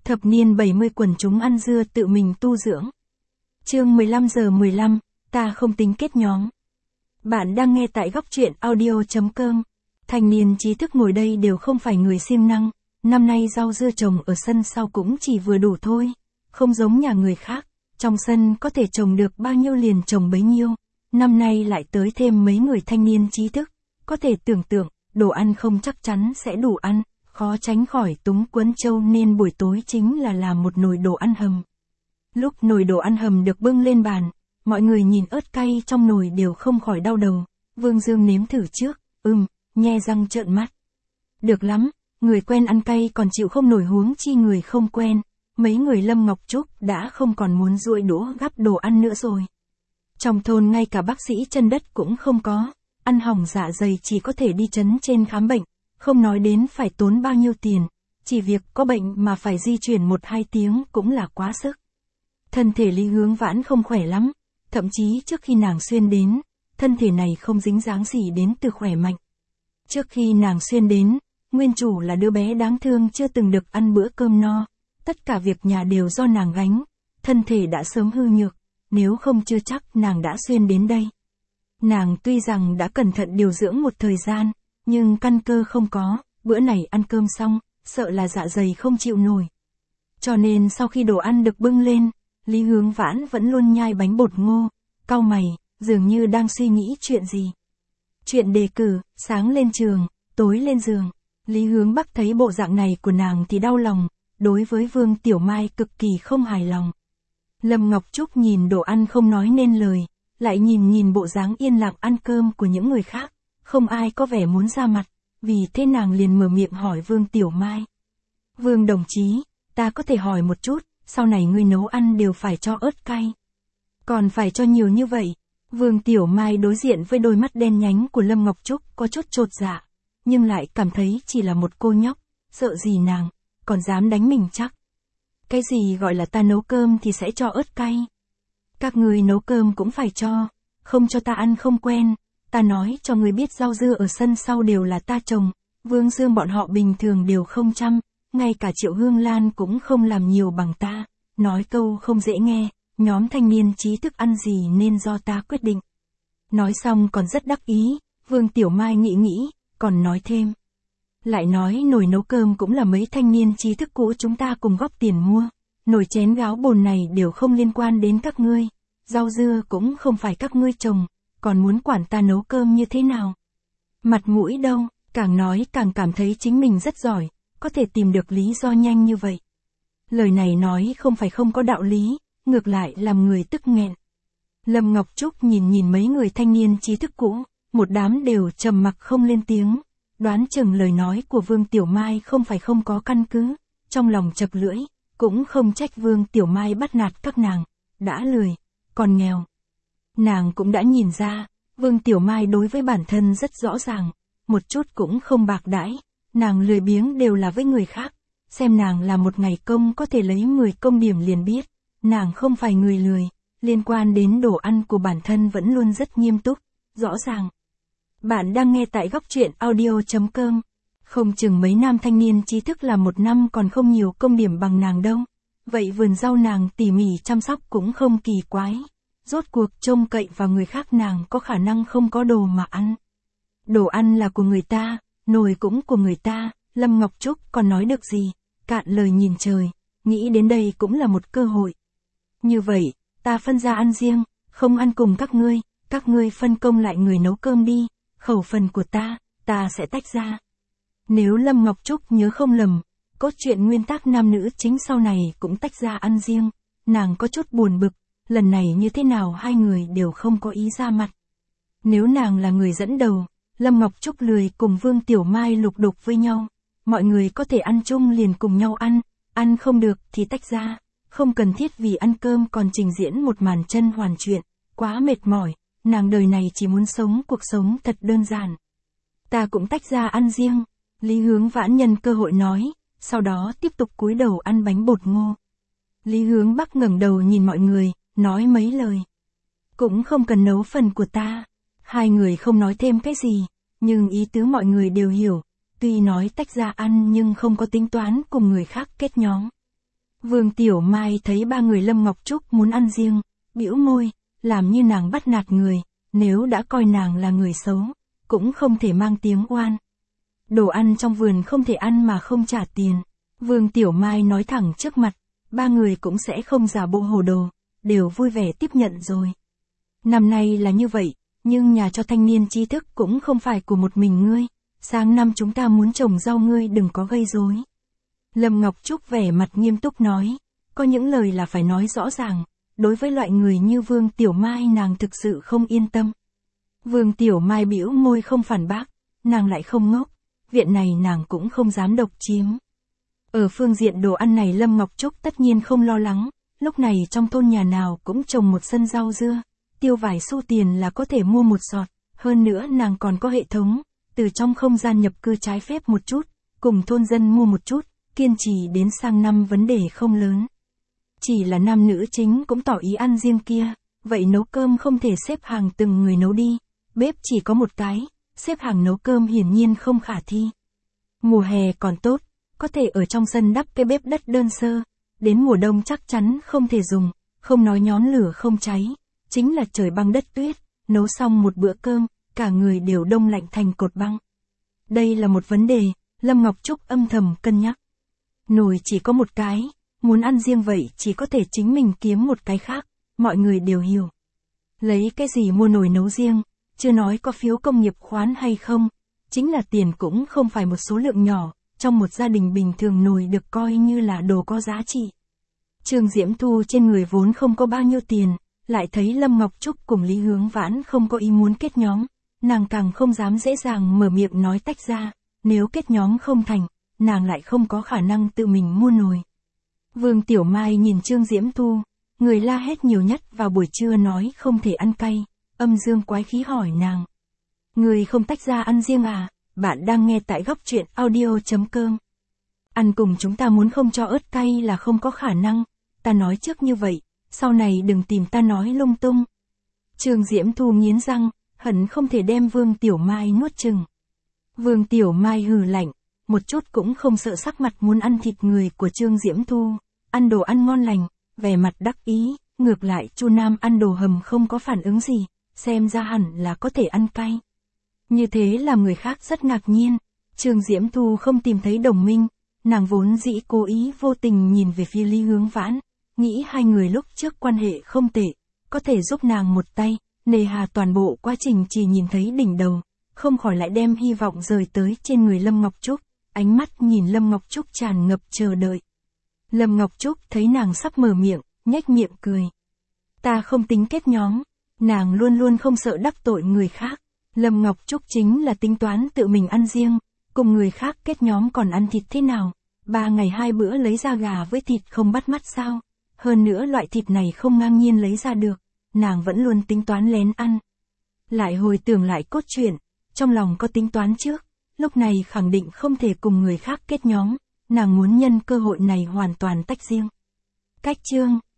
Thập niên 70 quần chúng ăn dưa tự mình tu dưỡng. Chương 15:15, ta không tính kết nhóm. Bạn đang nghe tại góc truyện audio.com. Thanh niên trí thức ngồi đây đều không phải người siêng năng, năm nay rau dưa trồng ở sân sau cũng chỉ vừa đủ thôi, không giống nhà người khác, trong sân có thể trồng được bao nhiêu liền trồng bấy nhiêu, năm nay lại tới thêm mấy người thanh niên trí thức, có thể tưởng tượng, đồ ăn không chắc chắn sẽ đủ ăn, khó tránh khỏi túng quẫn trâu nên buổi tối chính là làm một nồi đồ ăn hầm. Lúc nồi đồ ăn hầm được bưng lên bàn, mọi người nhìn ớt cay trong nồi đều không khỏi đau đầu, Vương Dương nếm thử trước, nhe răng trợn mắt. Được lắm, người quen ăn cay còn chịu không nổi huống chi người không quen, mấy người Lâm Ngọc Trúc đã không còn muốn duỗi đũa gắp đồ ăn nữa rồi. Trong thôn ngay cả bác sĩ chân đất cũng không có, ăn hỏng dạ dày chỉ có thể đi trấn trên khám bệnh, không nói đến phải tốn bao nhiêu tiền, chỉ việc có bệnh mà phải di chuyển 1-2 tiếng cũng là quá sức. Thân thể Lý Hướng Vãn không khỏe lắm, thậm chí trước khi nàng xuyên đến, thân thể này không dính dáng gì đến từ khỏe mạnh. Trước khi nàng xuyên đến, nguyên chủ là đứa bé đáng thương chưa từng được ăn bữa cơm no, tất cả việc nhà đều do nàng gánh, thân thể đã sớm hư nhược, nếu không chưa chắc nàng đã xuyên đến đây. Nàng tuy rằng đã cẩn thận điều dưỡng một thời gian, nhưng căn cơ không có, bữa này ăn cơm xong, sợ là dạ dày không chịu nổi. Cho nên sau khi đồ ăn được bưng lên, Lý Hướng Vãn vẫn luôn nhai bánh bột ngô, cau mày, dường như đang suy nghĩ chuyện gì. Chuyện đề cử, sáng lên trường, tối lên giường. Lý Hướng Bắc thấy bộ dạng này của nàng thì đau lòng, đối với Vương Tiểu Mai cực kỳ không hài lòng. Lâm Ngọc Trúc nhìn đồ ăn không nói nên lời, lại nhìn bộ dáng yên lặng ăn cơm của những người khác, không ai có vẻ muốn ra mặt, vì thế nàng liền mở miệng hỏi Vương Tiểu Mai. Vương đồng chí, ta có thể hỏi một chút, sau này ngươi nấu ăn đều phải cho ớt cay. Còn phải cho nhiều như vậy? Vương Tiểu Mai đối diện với đôi mắt đen nhánh của Lâm Ngọc Trúc có chút chột dạ, nhưng lại cảm thấy chỉ là một cô nhóc, sợ gì nàng, còn dám đánh mình chắc. Cái gì gọi là ta nấu cơm thì sẽ cho ớt cay? Các người nấu cơm cũng phải cho, không cho ta ăn không quen, ta nói cho người biết rau dưa ở sân sau đều là ta trồng, Vương Dương bọn họ bình thường đều không chăm, ngay cả Triệu Hương Lan cũng không làm nhiều bằng ta, nói câu không dễ nghe, nhóm thanh niên trí thức ăn gì nên do ta quyết định. Nói xong còn rất đắc ý, Vương Tiểu Mai nghĩ, còn nói thêm. Lại nói nồi nấu cơm cũng là mấy thanh niên trí thức cũ chúng ta cùng góp tiền mua, nồi chén gáo bồn này đều không liên quan đến các ngươi, rau dưa cũng không phải các ngươi trồng, còn muốn quản ta nấu cơm như thế nào? Mặt mũi đâu, càng nói càng cảm thấy chính mình rất giỏi, có thể tìm được lý do nhanh như vậy. Lời này nói không phải không có đạo lý, ngược lại làm người tức nghẹn. Lâm Ngọc Trúc nhìn mấy người thanh niên trí thức cũ, một đám đều trầm mặc không lên tiếng, đoán chừng lời nói của Vương Tiểu Mai không phải không có căn cứ, trong lòng chập lưỡi, cũng không trách Vương Tiểu Mai bắt nạt các nàng, đã lười, còn nghèo. Nàng cũng đã nhìn ra, Vương Tiểu Mai đối với bản thân rất rõ ràng, một chút cũng không bạc đãi, nàng lười biếng đều là với người khác, xem nàng làm một ngày công có thể lấy 10 công điểm liền biết, nàng không phải người lười, liên quan đến đồ ăn của bản thân vẫn luôn rất nghiêm túc, rõ ràng. Bạn đang nghe tại góc truyện audio.com, không chừng mấy nam thanh niên trí thức làm một năm còn không nhiều công điểm bằng nàng đâu, vậy vườn rau nàng tỉ mỉ chăm sóc cũng không kỳ quái, rốt cuộc trông cậy vào người khác nàng có khả năng không có đồ mà ăn. Đồ ăn là của người ta, nồi cũng của người ta, Lâm Ngọc Trúc còn nói được gì, cạn lời nhìn trời, nghĩ đến đây cũng là một cơ hội. Như vậy, ta phân ra ăn riêng, không ăn cùng các ngươi phân công lại người nấu cơm đi, khẩu phần của ta sẽ tách ra. Nếu Lâm Ngọc Trúc nhớ không lầm, cốt truyện nguyên tắc nam nữ chính sau này cũng tách ra ăn riêng, nàng có chút buồn bực, lần này như thế nào hai người đều không có ý ra mặt. Nếu nàng là người dẫn đầu, Lâm Ngọc Trúc lười cùng Vương Tiểu Mai lục đục với nhau, mọi người có thể ăn chung liền cùng nhau ăn không được thì tách ra, không cần thiết vì ăn cơm còn trình diễn một màn chân hoàn chuyện, quá mệt mỏi, nàng đời này chỉ muốn sống cuộc sống thật đơn giản. Ta cũng tách ra ăn riêng, Lý Hướng Vãn nhân cơ hội nói, sau đó tiếp tục cúi đầu ăn bánh bột ngô. Lý Hướng Bắc ngẩng đầu nhìn mọi người, nói mấy lời. Cũng không cần nấu phần của ta. Hai người không nói thêm cái gì, nhưng ý tứ mọi người đều hiểu, tuy nói tách ra ăn nhưng không có tính toán cùng người khác kết nhóm. Vương Tiểu Mai thấy ba người Lâm Ngọc Trúc muốn ăn riêng, bĩu môi, làm như nàng bắt nạt người, nếu đã coi nàng là người xấu, cũng không thể mang tiếng oan. Đồ ăn trong vườn không thể ăn mà không trả tiền. Vương Tiểu Mai nói thẳng trước mặt, ba người cũng sẽ không giả bộ hồ đồ, đều vui vẻ tiếp nhận rồi. Năm nay là như vậy, nhưng nhà cho thanh niên trí thức cũng không phải của một mình ngươi, sang năm chúng ta muốn trồng rau ngươi đừng có gây rối. Lâm Ngọc Trúc vẻ mặt nghiêm túc nói, có những lời là phải nói rõ ràng, đối với loại người như Vương Tiểu Mai nàng thực sự không yên tâm. Vương Tiểu Mai bĩu môi không phản bác, nàng lại không ngốc, viện này nàng cũng không dám độc chiếm. Ở phương diện đồ ăn này Lâm Ngọc Trúc tất nhiên không lo lắng, lúc này trong thôn nhà nào cũng trồng một sân rau dưa, tiêu vài xu tiền là có thể mua một sọt, hơn nữa nàng còn có hệ thống, từ trong không gian nhập cư trái phép một chút, cùng thôn dân mua một chút, kiên trì đến sang năm vấn đề không lớn. Chỉ là nam nữ chính cũng tỏ ý ăn riêng kia, vậy nấu cơm không thể xếp hàng từng người nấu đi, bếp chỉ có một cái, xếp hàng nấu cơm hiển nhiên không khả thi. Mùa hè còn tốt, có thể ở trong sân đắp cái bếp đất đơn sơ, đến mùa đông chắc chắn không thể dùng, không nói nhón lửa không cháy, chính là trời băng đất tuyết, nấu xong một bữa cơm, cả người đều đông lạnh thành cột băng. Đây là một vấn đề, Lâm Ngọc Trúc âm thầm cân nhắc. Nồi chỉ có một cái, muốn ăn riêng vậy chỉ có thể chính mình kiếm một cái khác, mọi người đều hiểu. Lấy cái gì mua nồi nấu riêng, chưa nói có phiếu công nghiệp khoán hay không, chính là tiền cũng không phải một số lượng nhỏ, trong một gia đình bình thường nồi được coi như là đồ có giá trị. Trương Diễm Thu trên người vốn không có bao nhiêu tiền, lại thấy Lâm Ngọc Trúc cùng Lý Hướng Vãn không có ý muốn kết nhóm, nàng càng không dám dễ dàng mở miệng nói tách ra, nếu kết nhóm không thành, nàng lại không có khả năng tự mình mua nồi. Vương Tiểu Mai nhìn Trương Diễm Thu, người la hét nhiều nhất vào buổi trưa nói không thể ăn cay, âm dương quái khí hỏi nàng. Người không tách ra ăn riêng à, bạn đang nghe tại góc truyện audio.com. Ăn cùng chúng ta muốn không cho ớt cay là không có khả năng, ta nói trước như vậy, sau này đừng tìm ta nói lung tung. Trương Diễm Thu nghiến răng, hận không thể đem Vương Tiểu Mai nuốt chừng. Vương Tiểu Mai hừ lạnh, một chút cũng không sợ sắc mặt muốn ăn thịt người của Trương Diễm Thu, ăn đồ ăn ngon lành, vẻ mặt đắc ý, ngược lại Chu Nam ăn đồ hầm không có phản ứng gì, xem ra hẳn là có thể ăn cay. Như thế làm người khác rất ngạc nhiên, Trương Diễm Thu không tìm thấy đồng minh, nàng vốn dĩ cố ý vô tình nhìn về phía Lý Hướng Vãn, nghĩ hai người lúc trước quan hệ không tệ, có thể giúp nàng một tay, nề hà toàn bộ quá trình chỉ nhìn thấy đỉnh đầu, không khỏi lại đem hy vọng rời tới trên người Lâm Ngọc Trúc, ánh mắt nhìn Lâm Ngọc Trúc tràn ngập chờ đợi. Lâm Ngọc Trúc thấy nàng sắp mở miệng, nhếch miệng cười. Ta không tính kết nhóm, nàng luôn luôn không sợ đắc tội người khác. Lâm Ngọc Trúc chính là tính toán tự mình ăn riêng, cùng người khác kết nhóm còn ăn thịt thế nào, 3 ngày 2 bữa lấy ra gà với thịt không bắt mắt sao, hơn nữa loại thịt này không ngang nhiên lấy ra được, nàng vẫn luôn tính toán lén ăn. Lại hồi tưởng lại cốt truyện, trong lòng có tính toán trước, lúc này khẳng định không thể cùng người khác kết nhóm, nàng muốn nhân cơ hội này hoàn toàn tách riêng. Cách chương